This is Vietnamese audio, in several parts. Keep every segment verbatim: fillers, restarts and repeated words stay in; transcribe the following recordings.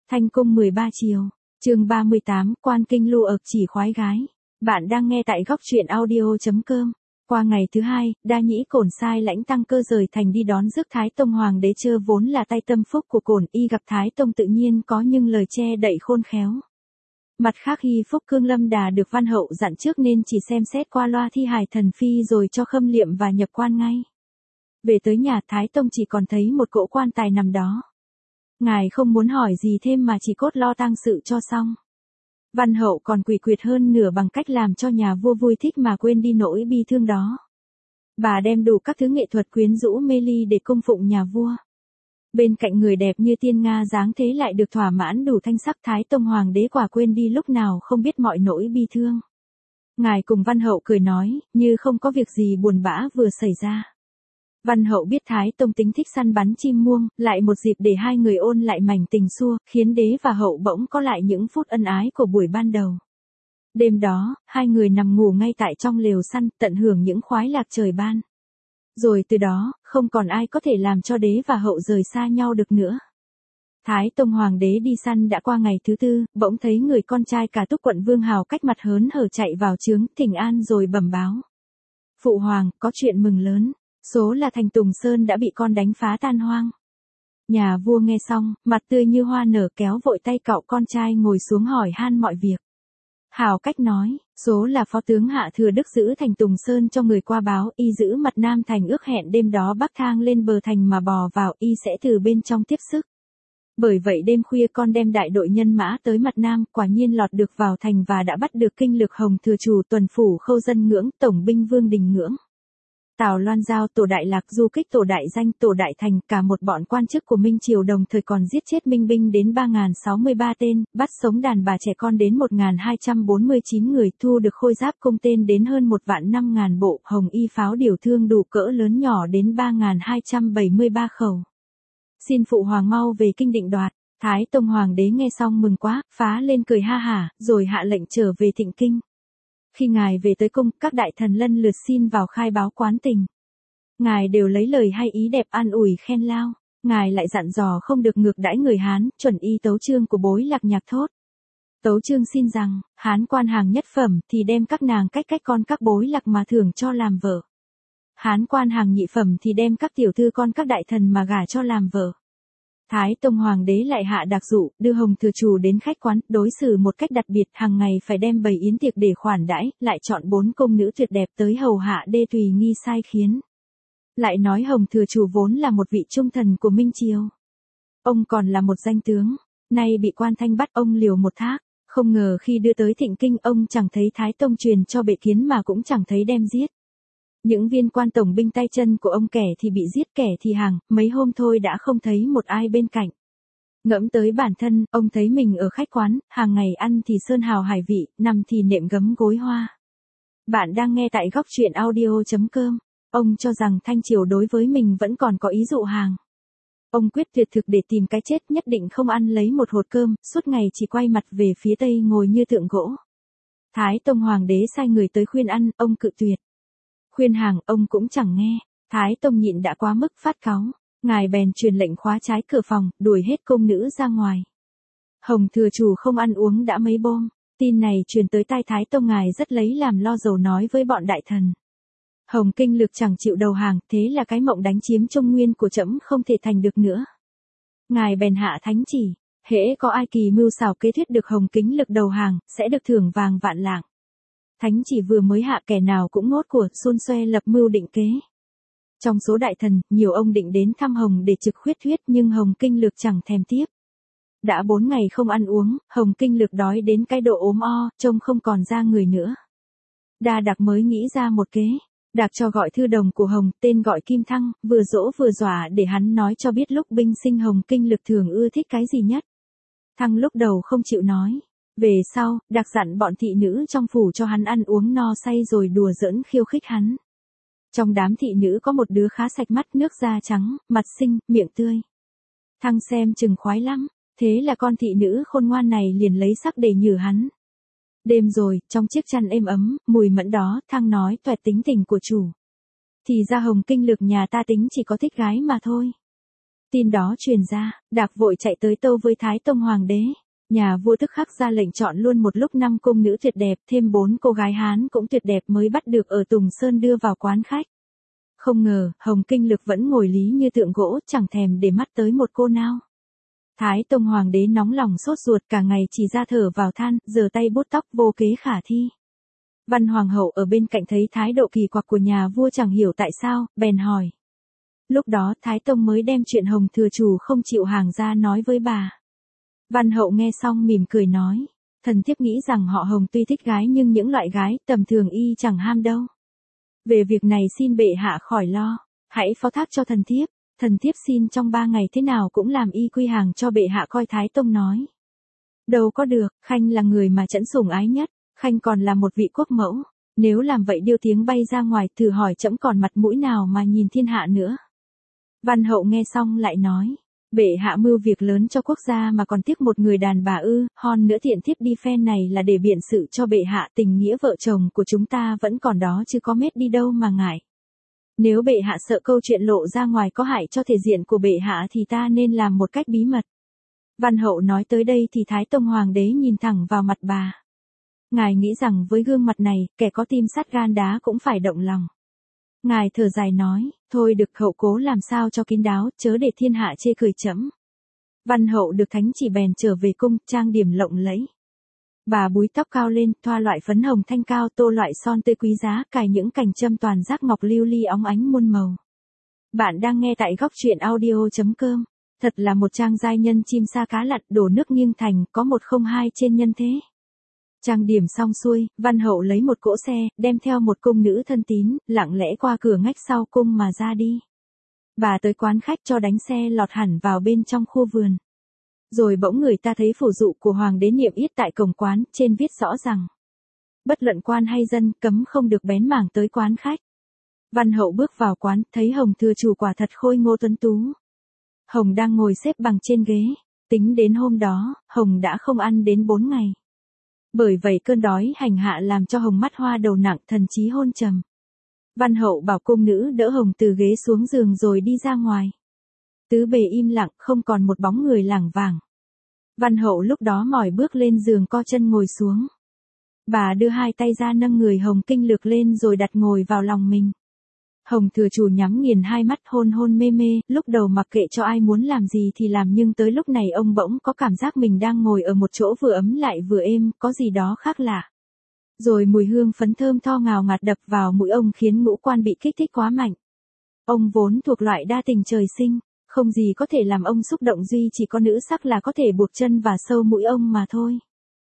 Thanh cung mười ba chiều, chương ba mươi tám, quan kinh lưu ực chỉ khoái gái. Bạn đang nghe tại góc truyện audio chấm com. Qua ngày thứ hai, Đa Nhĩ Cổn sai lãnh tăng cơ rời thành đi đón rước Thái Tông Hoàng đế Chơ vốn là tay tâm phúc của Cổn, y gặp Thái Tông tự nhiên có nhưng lời che đậy khôn khéo. Mặt khác Hy Phúc Cương Lâm Đà được Văn Hậu dặn trước nên chỉ xem xét qua loa thi hài thần phi rồi cho khâm liệm và nhập quan ngay. Về tới nhà Thái Tông chỉ còn thấy một cỗ quan tài nằm đó. Ngài không muốn hỏi gì thêm mà chỉ cốt lo tang sự cho xong. Văn Hậu còn quỷ quyệt hơn nửa bằng cách làm cho nhà vua vui thích mà quên đi nỗi bi thương đó. Bà đem đủ các thứ nghệ thuật quyến rũ mê ly để cung phụng nhà vua. Bên cạnh người đẹp như tiên Nga dáng thế lại được thỏa mãn đủ thanh sắc, Thái Tông Hoàng đế quả quên đi lúc nào không biết mọi nỗi bi thương. Ngài cùng Văn Hậu cười nói, như không có việc gì buồn bã vừa xảy ra. Văn Hậu biết Thái Tông tính thích săn bắn chim muông, lại một dịp để hai người ôn lại mảnh tình xưa, khiến đế và hậu bỗng có lại những phút ân ái của buổi ban đầu. Đêm đó, hai người nằm ngủ ngay tại trong lều săn, tận hưởng những khoái lạc trời ban. Rồi từ đó, không còn ai có thể làm cho đế và hậu rời xa nhau được nữa. Thái Tông Hoàng đế đi săn đã qua ngày thứ tư, bỗng thấy người con trai cả túc quận Vương Hào cách mặt hớn hở chạy vào chướng, thỉnh an rồi bẩm báo. Phụ hoàng, có chuyện mừng lớn. Số là thành Tùng Sơn đã bị con đánh phá tan hoang. Nhà vua nghe xong, mặt tươi như hoa nở kéo vội tay cậu con trai ngồi xuống hỏi han mọi việc. Hào cách nói, số là phó tướng Hạ Thừa Đức giữ thành Tùng Sơn cho người qua báo, y giữ mặt Nam thành ước hẹn đêm đó bắc thang lên bờ thành mà bò vào, y sẽ từ bên trong tiếp sức. Bởi vậy đêm khuya con đem đại đội nhân mã tới mặt Nam, quả nhiên lọt được vào thành và đã bắt được kinh lược Hồng Thừa Chủ tuần phủ Khâu Dân Ngưỡng, tổng binh Vương Đình Ngưỡng. Tào Loan Giao, Tổ Đại Lạc, Du Kích, Tổ Đại Danh, Tổ Đại Thành, cả một bọn quan chức của Minh Triều đồng thời còn giết chết minh binh đến ba nghìn sáu mươi ba tên, bắt sống đàn bà trẻ con đến một nghìn hai trăm bốn mươi chín người, thu được khôi giáp cung tên đến hơn một vạn năm ngàn bộ, hồng y pháo điều thương đủ cỡ lớn nhỏ đến ba nghìn hai trăm bảy mươi ba khẩu. Xin phụ hoàng mau về kinh định đoạt. Thái Tông Hoàng đế nghe xong mừng quá, phá lên cười ha hả, rồi hạ lệnh trở về Thịnh Kinh. Khi ngài về tới cung, các đại thần lân lượt xin vào khai báo quán tình. Ngài đều lấy lời hay ý đẹp an ủi khen lao. Ngài lại dặn dò không được ngược đãi người Hán, chuẩn y tấu chương của bối Lạc Nhạc thốt. Tấu chương xin rằng, Hán quan hàng nhất phẩm thì đem các nàng cách cách con các bối lạc mà thưởng cho làm vợ. Hán quan hàng nhị phẩm thì đem các tiểu thư con các đại thần mà gả cho làm vợ. Thái Tông Hoàng đế lại hạ đặc dụ, đưa Hồng Thừa Chủ đến khách quán, đối xử một cách đặc biệt, hàng ngày phải đem bày yến tiệc để khoản đãi, lại chọn bốn công nữ tuyệt đẹp tới hầu hạ đê tùy nghi sai khiến. Lại nói Hồng Thừa Chủ vốn là một vị trung thần của Minh Triều. Ông còn là một danh tướng, nay bị quan thanh bắt ông liều một thác, không ngờ khi đưa tới Thịnh Kinh ông chẳng thấy Thái Tông truyền cho bệ kiến mà cũng chẳng thấy đem giết. Những viên quan tổng binh tay chân của ông kẻ thì bị giết kẻ thì hàng, mấy hôm thôi đã không thấy một ai bên cạnh. Ngẫm tới bản thân, ông thấy mình ở khách quán, hàng ngày ăn thì sơn hào hải vị, nằm thì nệm gấm gối hoa. Bạn đang nghe tại góc truyện audio chấm com. Ông cho rằng Thanh Triều đối với mình vẫn còn có ý dụ hàng. Ông quyết tuyệt thực để tìm cái chết, nhất định không ăn lấy một hột cơm, suốt ngày chỉ quay mặt về phía tây ngồi như tượng gỗ. Thái Tông Hoàng đế sai người tới khuyên ăn, ông cự tuyệt. Khuyên hàng, ông cũng chẳng nghe. Thái Tông nhịn đã quá mức phát cáu. Ngài bèn truyền lệnh khóa trái cửa phòng, đuổi hết công nữ ra ngoài. Hồng Thừa Chủ không ăn uống đã mấy bôm. Tin này truyền tới tai Thái Tông, ngài rất lấy làm lo dầu nói với bọn đại thần. Hồng Kinh Lực chẳng chịu đầu hàng, thế là cái mộng đánh chiếm Trung Nguyên của trẫm không thể thành được nữa. Ngài bèn hạ thánh chỉ, hễ có ai kỳ mưu xảo kế thuyết được Hồng Kính Lực đầu hàng, sẽ được thưởng vàng vạn lạng. Thánh chỉ vừa mới hạ, kẻ nào cũng ngốt của, xôn xoe lập mưu định kế. Trong số đại thần, nhiều ông định đến thăm Hồng để trực khuyết thuyết, nhưng Hồng Kinh Lực chẳng thèm tiếp. Đã bốn ngày không ăn uống, Hồng Kinh Lực đói đến cái độ ốm o, trông không còn ra người nữa. Đa Đặc mới nghĩ ra một kế. Đạc cho gọi thư đồng của Hồng, tên gọi Kim Thăng, vừa dỗ vừa dọa để hắn nói cho biết lúc binh sinh Hồng Kinh Lực thường ưa thích cái gì nhất. Thăng lúc đầu không chịu nói. Về sau, Đạc dặn bọn thị nữ trong phủ cho hắn ăn uống no say rồi đùa giỡn khiêu khích hắn. Trong đám thị nữ có một đứa khá sạch mắt, nước da trắng, mặt xinh, miệng tươi. Thăng xem chừng khoái lắm, thế là con thị nữ khôn ngoan này liền lấy sắc để nhử hắn. Đêm rồi, trong chiếc chăn êm ấm, mùi mẫn đó, Thăng nói toẹt tính tình của chủ. Thì ra Hồng Kinh Lực nhà ta tính chỉ có thích gái mà thôi. Tin đó truyền ra, Đạc vội chạy tới tâu với Thái Tông Hoàng đế. Nhà vua tức khắc ra lệnh chọn luôn một lúc năm cung nữ tuyệt đẹp, thêm bốn cô gái Hán cũng tuyệt đẹp mới bắt được ở Tùng Sơn đưa vào quán khách. Không ngờ, Hồng Kinh Lực vẫn ngồi lý như tượng gỗ, chẳng thèm để mắt tới một cô nào. Thái Tông Hoàng đế nóng lòng sốt ruột, cả ngày chỉ ra thở vào than, giở tay bút tóc vô kế khả thi. Văn Hoàng hậu ở bên cạnh thấy thái độ kỳ quặc của nhà vua chẳng hiểu tại sao, bèn hỏi. Lúc đó Thái Tông mới đem chuyện Hồng thừa chủ không chịu hàng ra nói với bà. Văn hậu nghe xong mỉm cười nói, thần thiếp nghĩ rằng họ Hồng tuy thích gái nhưng những loại gái tầm thường y chẳng ham đâu. Về việc này xin bệ hạ khỏi lo, hãy phó thác cho thần thiếp, thần thiếp xin trong ba ngày thế nào cũng làm y quy hàng cho bệ hạ coi. Thái Tông nói. Đâu có được, Khanh là người mà trẫm sủng ái nhất, Khanh còn là một vị quốc mẫu, nếu làm vậy điêu tiếng bay ra ngoài thử hỏi trẫm còn mặt mũi nào mà nhìn thiên hạ nữa. Văn hậu nghe xong lại nói, bệ hạ mưu việc lớn cho quốc gia mà còn tiếc một người đàn bà ư, hon nữa tiện thiếp đi phen này là để biện sự cho bệ hạ, tình nghĩa vợ chồng của chúng ta vẫn còn đó chứ có mết đi đâu mà ngại. Nếu bệ hạ sợ câu chuyện lộ ra ngoài có hại cho thể diện của bệ hạ thì ta nên làm một cách bí mật. Văn hậu nói tới đây thì Thái Tông Hoàng đế nhìn thẳng vào mặt bà. Ngài nghĩ rằng với gương mặt này, kẻ có tim sắt gan đá cũng phải động lòng. Ngài thở dài nói, thôi được, hậu cố làm sao cho kín đáo, chớ để thiên hạ chê cười trẫm. Văn hậu được thánh chỉ bèn trở về cung, trang điểm lộng lẫy. Bà búi tóc cao lên, thoa loại phấn hồng thanh cao, tô loại son tươi quý giá, cài những cành châm toàn giác ngọc lưu ly óng ánh muôn màu. Bạn đang nghe tại góc truyện audio chấm com. Thật là một trang giai nhân chim sa cá lặn, đổ nước nghiêng thành, có một không hai trên nhân thế. Trang điểm xong xuôi, Văn hậu lấy một cỗ xe, đem theo một cung nữ thân tín, lặng lẽ qua cửa ngách sau cung mà ra đi. Bà tới quán khách cho đánh xe lọt hẳn vào bên trong khu vườn. Rồi bỗng người ta thấy phủ dụ của hoàng đế niệm yết tại cổng quán, trên viết rõ rằng bất luận quan hay dân, cấm không được bén mảng tới quán khách. Văn hậu bước vào quán, thấy Hồng thừa chủ quả thật khôi ngô tuấn tú. Hồng đang ngồi xếp bằng trên ghế, tính đến hôm đó, Hồng đã không ăn đến bốn ngày. Bởi vậy cơn đói hành hạ làm cho Hồng mắt hoa đầu nặng, thần trí hôn trầm. Văn hậu bảo cung nữ đỡ Hồng từ ghế xuống giường rồi đi ra ngoài. Tứ bề im lặng, không còn một bóng người lảng vảng. Văn hậu lúc đó mỏi bước lên giường co chân ngồi xuống. Bà đưa hai tay ra nâng người Hồng Kinh Lực lên rồi đặt ngồi vào lòng mình. Hồng thừa chủ nhắm nghiền hai mắt hôn hôn mê mê, lúc đầu mặc kệ cho ai muốn làm gì thì làm, nhưng tới lúc này ông bỗng có cảm giác mình đang ngồi ở một chỗ vừa ấm lại vừa êm, có gì đó khác lạ. Rồi mùi hương phấn thơm tho ngào ngạt đập vào mũi ông khiến ngũ quan bị kích thích quá mạnh. Ông vốn thuộc loại đa tình trời sinh, không gì có thể làm ông xúc động, duy chỉ có nữ sắc là có thể buộc chân và sâu mũi ông mà thôi.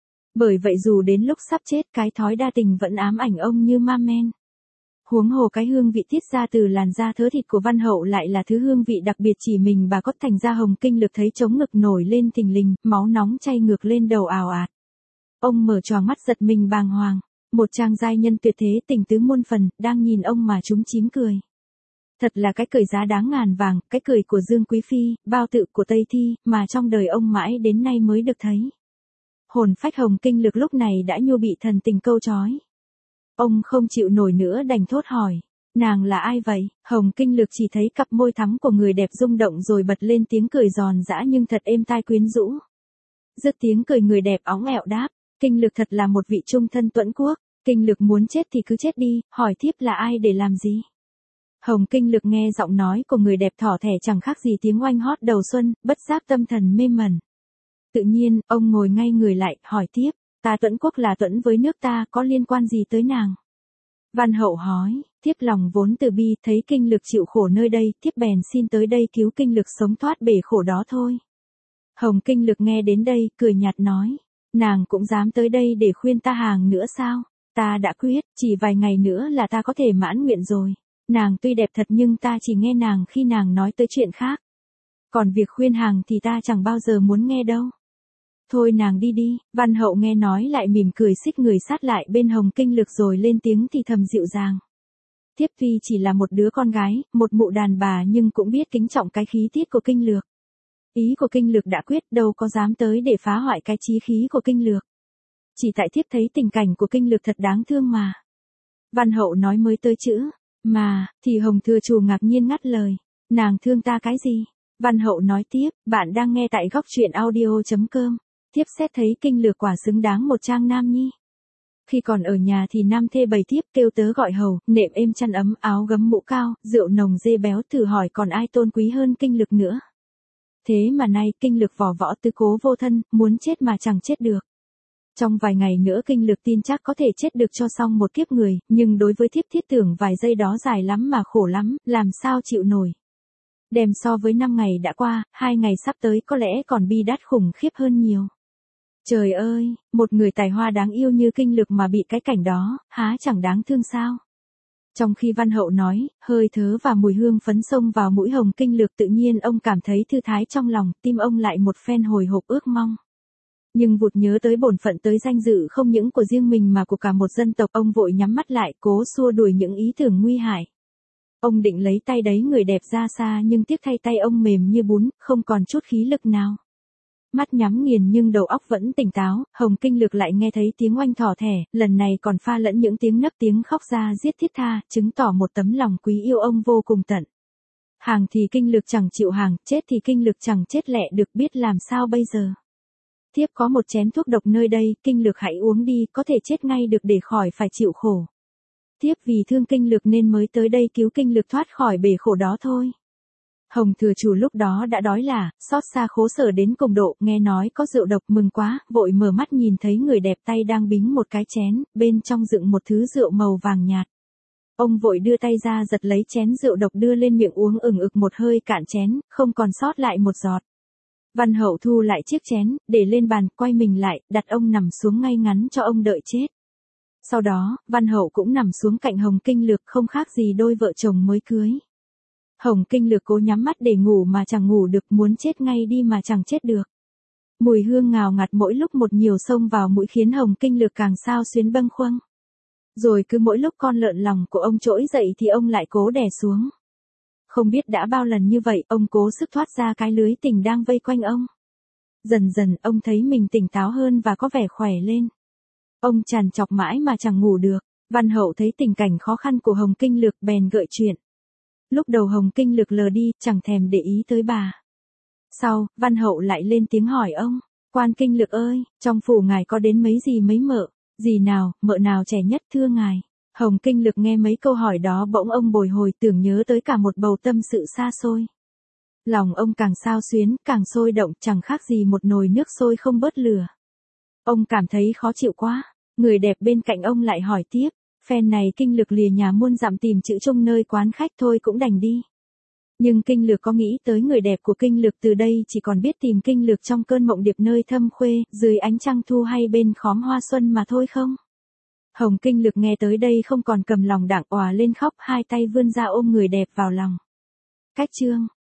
Bởi vậy dù đến lúc sắp chết, cái thói đa tình vẫn ám ảnh ông như ma men. Huống hồ cái hương vị tiết ra từ làn da thớ thịt của Văn hậu lại là thứ hương vị đặc biệt chỉ mình bà có, thành ra Hồng Kinh Lực thấy trống ngực nổi lên thình lình, máu nóng chay ngược lên đầu ào ạt. Ông mở tròn mắt giật mình bàng hoàng, một chàng giai nhân tuyệt thế tình tứ muôn phần, đang nhìn ông mà chúm chím cười. Thật là cái cười giá đáng ngàn vàng, cái cười của Dương Quý Phi, bao tự của Tây Thi, mà trong đời ông mãi đến nay mới được thấy. Hồn phách Hồng Kinh Lực lúc này đã như bị thần tình câu trói. Ông không chịu nổi nữa đành thốt hỏi, nàng là ai vậy? Hồng Kinh Lực chỉ thấy cặp môi thắm của người đẹp rung động rồi bật lên tiếng cười giòn giã nhưng thật êm tai quyến rũ. Dứt tiếng cười người đẹp óng ẹo đáp, Kinh Lực thật là một vị trung thân tuẫn quốc, Kinh Lực muốn chết thì cứ chết đi, hỏi thiếp là ai để làm gì? Hồng Kinh Lực nghe giọng nói của người đẹp thỏ thẻ chẳng khác gì tiếng oanh hót đầu xuân, bất giác tâm thần mê mẩn. Tự nhiên, ông ngồi ngay người lại, hỏi tiếp, ta tuẫn quốc là tuẫn với nước ta, có liên quan gì tới nàng? Văn hậu hỏi, thiếp lòng vốn từ bi, thấy Kinh Lực chịu khổ nơi đây, thiếp bèn xin tới đây cứu Kinh Lực sống thoát bể khổ đó thôi. Hồng Kinh Lực nghe đến đây, cười nhạt nói, nàng cũng dám tới đây để khuyên ta hàng nữa sao? Ta đã quyết, chỉ vài ngày nữa là ta có thể mãn nguyện rồi. Nàng tuy đẹp thật nhưng ta chỉ nghe nàng khi nàng nói tới chuyện khác. Còn việc khuyên hàng thì ta chẳng bao giờ muốn nghe đâu. Thôi nàng đi đi, Văn hậu nghe nói lại mỉm cười xích người sát lại bên Hồng Kinh Lực rồi lên tiếng thì thầm dịu dàng. Thiếp tuy chỉ là một đứa con gái, một mụ đàn bà nhưng cũng biết kính trọng cái khí tiết của Kinh Lực. Ý của Kinh Lực đã quyết, đâu có dám tới để phá hoại cái chí khí của Kinh Lực. Chỉ tại thiếp thấy tình cảnh của Kinh Lực thật đáng thương mà. Văn hậu nói mới tới chữ mà, thì Hồng thừa chủ ngạc nhiên ngắt lời, nàng thương ta cái gì? Văn Hậu nói tiếp, bạn đang nghe tại góc truyện audio.com. Tiếp xét thấy kinh lược quả xứng đáng một trang nam nhi. Khi còn ở nhà thì nam thê bày tiếp kêu tớ gọi hầu, nệm êm chăn ấm, áo gấm mũ cao, rượu nồng dê béo, thử hỏi còn ai tôn quý hơn kinh lực nữa. Thế mà nay kinh lực vỏ võ tứ cố vô thân, muốn chết mà chẳng chết được. Trong vài ngày nữa kinh lực tin chắc có thể chết được cho xong một kiếp người, nhưng đối với thiếp thiết tưởng vài giây đó dài lắm mà khổ lắm, làm sao chịu nổi. Đem so với năm ngày đã qua, hai ngày sắp tới có lẽ còn bi đát khủng khiếp hơn nhiều. Trời ơi, một người tài hoa đáng yêu như kinh lực mà bị cái cảnh đó, há chẳng đáng thương sao? Trong khi Văn Hậu nói, hơi thớ và mùi hương phấn xông vào mũi Hồng kinh lực tự nhiên ông cảm thấy thư thái trong lòng, tim ông lại một phen hồi hộp ước mong. Nhưng vụt nhớ tới bổn phận tới danh dự không những của riêng mình mà của cả một dân tộc, ông vội nhắm mắt lại cố xua đuổi những ý tưởng nguy hại. Ông định lấy tay đẩy người đẹp ra xa nhưng tiếc thay tay ông mềm như bún, không còn chút khí lực nào. Mắt nhắm nghiền nhưng đầu óc vẫn tỉnh táo, Hồng kinh lực lại nghe thấy tiếng oanh thỏ thẻ, lần này còn pha lẫn những tiếng nấc tiếng khóc ra giết thiết tha, chứng tỏ một tấm lòng quý yêu ông vô cùng tận. Hàng thì kinh lực chẳng chịu hàng, chết thì kinh lực chẳng chết lẹ được, biết làm sao bây giờ. Thiếp có một chén thuốc độc nơi đây, kinh lực hãy uống đi, có thể chết ngay được để khỏi phải chịu khổ. Thiếp vì thương kinh lực nên mới tới đây cứu kinh lực thoát khỏi bể khổ đó thôi. Hồng thừa chủ lúc đó đã đói là, xót xa khổ sở đến cùng độ, nghe nói có rượu độc mừng quá, vội mở mắt nhìn thấy người đẹp tay đang bính một cái chén, bên trong dựng một thứ rượu màu vàng nhạt. Ông vội đưa tay ra giật lấy chén rượu độc đưa lên miệng uống ừng ực một hơi cạn chén, không còn sót lại một giọt. Văn Hậu thu lại chiếc chén, để lên bàn, quay mình lại, đặt ông nằm xuống ngay ngắn cho ông đợi chết. Sau đó, Văn Hậu cũng nằm xuống cạnh Hồng kinh lực không khác gì đôi vợ chồng mới cưới. Hồng kinh lực cố nhắm mắt để ngủ mà chẳng ngủ được, muốn chết ngay đi mà chẳng chết được. Mùi hương ngào ngạt mỗi lúc một nhiều xông vào mũi khiến Hồng kinh lực càng sao xuyến bâng khuâng. Rồi cứ mỗi lúc con lợn lòng của ông trỗi dậy thì ông lại cố đè xuống. Không biết đã bao lần như vậy, ông cố sức thoát ra cái lưới tình đang vây quanh ông. Dần dần, ông thấy mình tỉnh táo hơn và có vẻ khỏe lên. Ông trằn trọc mãi mà chẳng ngủ được. Văn Hậu thấy tình cảnh khó khăn của Hồng kinh lực bèn gợi chuyện. Lúc đầu Hồng kinh lực lờ đi, chẳng thèm để ý tới bà. Sau, Văn Hậu lại lên tiếng hỏi ông, quan kinh lực ơi, trong phủ ngài có đến mấy gì mấy mợ, gì nào, mợ nào trẻ nhất thưa ngài. Hồng kinh lực nghe mấy câu hỏi đó bỗng ông bồi hồi tưởng nhớ tới cả một bầu tâm sự xa xôi. Lòng ông càng xao xuyến, càng sôi động, chẳng khác gì một nồi nước sôi không bớt lửa. Ông cảm thấy khó chịu quá, người đẹp bên cạnh ông lại hỏi tiếp, phen này kinh lực lìa nhà muôn dặm tìm chữ chung nơi quán khách thôi cũng đành đi. Nhưng kinh lực có nghĩ tới người đẹp của kinh lực từ đây chỉ còn biết tìm kinh lực trong cơn mộng điệp nơi thâm khuê, dưới ánh trăng thu hay bên khóm hoa xuân mà thôi không? Hồng kinh lực nghe tới đây không còn cầm lòng đặng òa lên khóc, hai tay vươn ra ôm người đẹp vào lòng. Cách chương